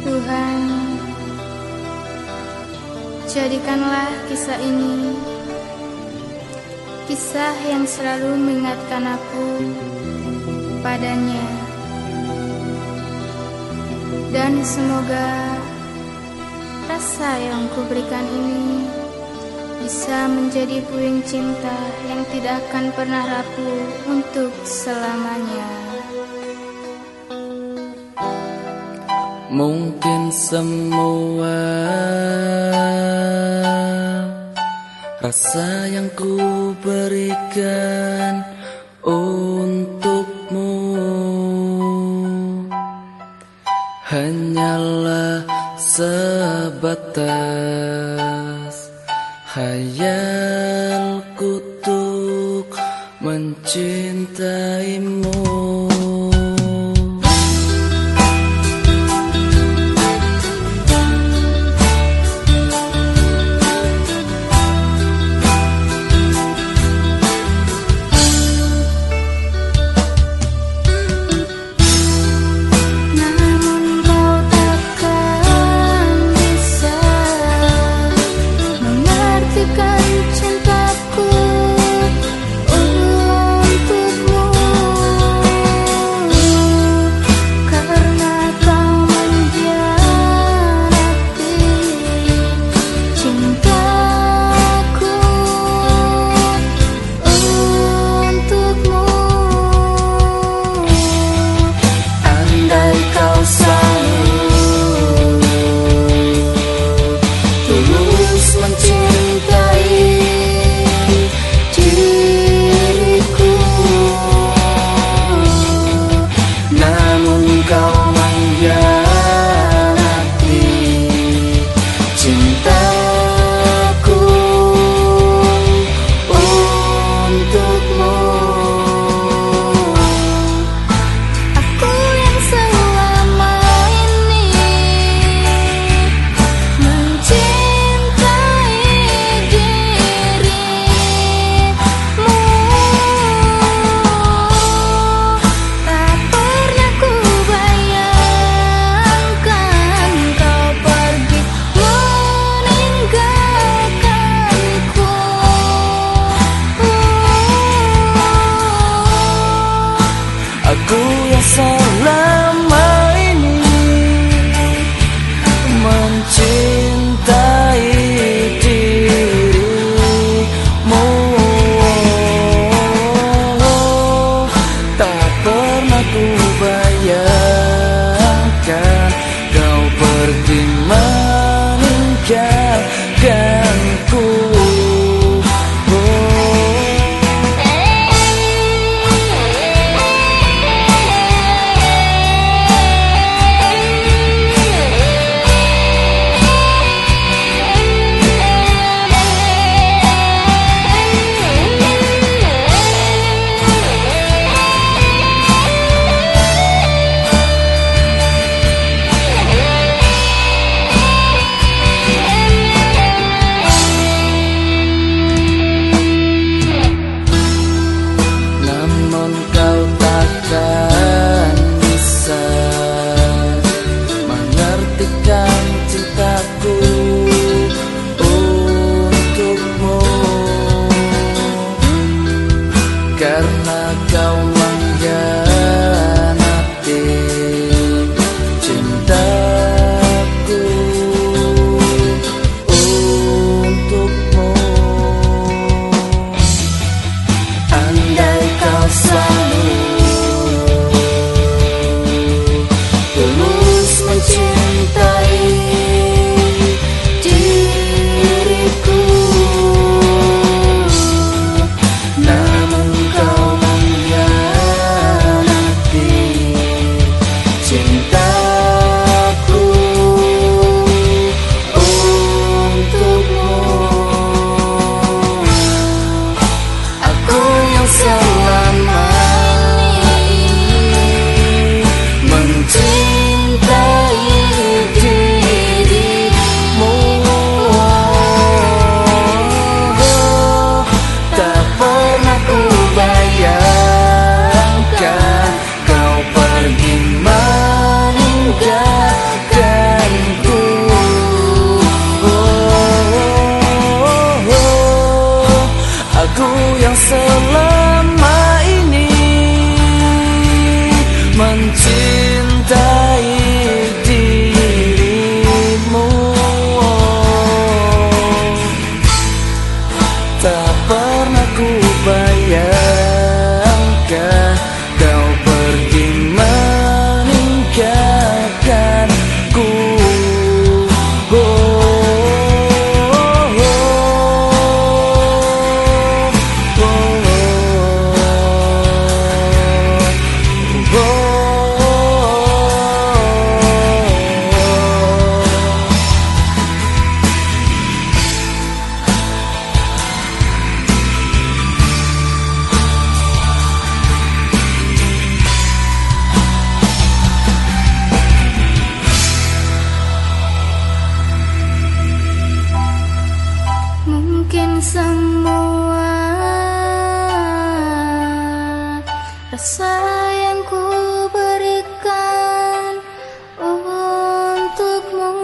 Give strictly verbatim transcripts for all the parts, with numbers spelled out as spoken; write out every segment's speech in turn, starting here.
Tuhan, jadikanlah kisah ini kisah yang selalu mengingatkan aku padanya, dan semoga rasa yang kuberikan ini bisa menjadi puing cinta yang tidak akan pernah rapuh untuk selamanya. Mungkin semua rasa yang ku berikan untukmu hanyalah sebatas hayalku untuk mencintaimu. Aku yang selama ini mencintai dirimu, tak pernah ku bayangkan kau pergi meninggalkanku. Karena kau mengkhianati cintaku untukmu. Andai kau selalu tulus mencintai diriku, selama ini mencintai Rasa yang ku berikan untukmu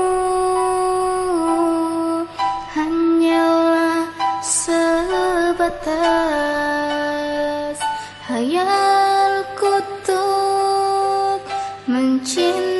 hanyalah sebatas hayalku untuk mencintai.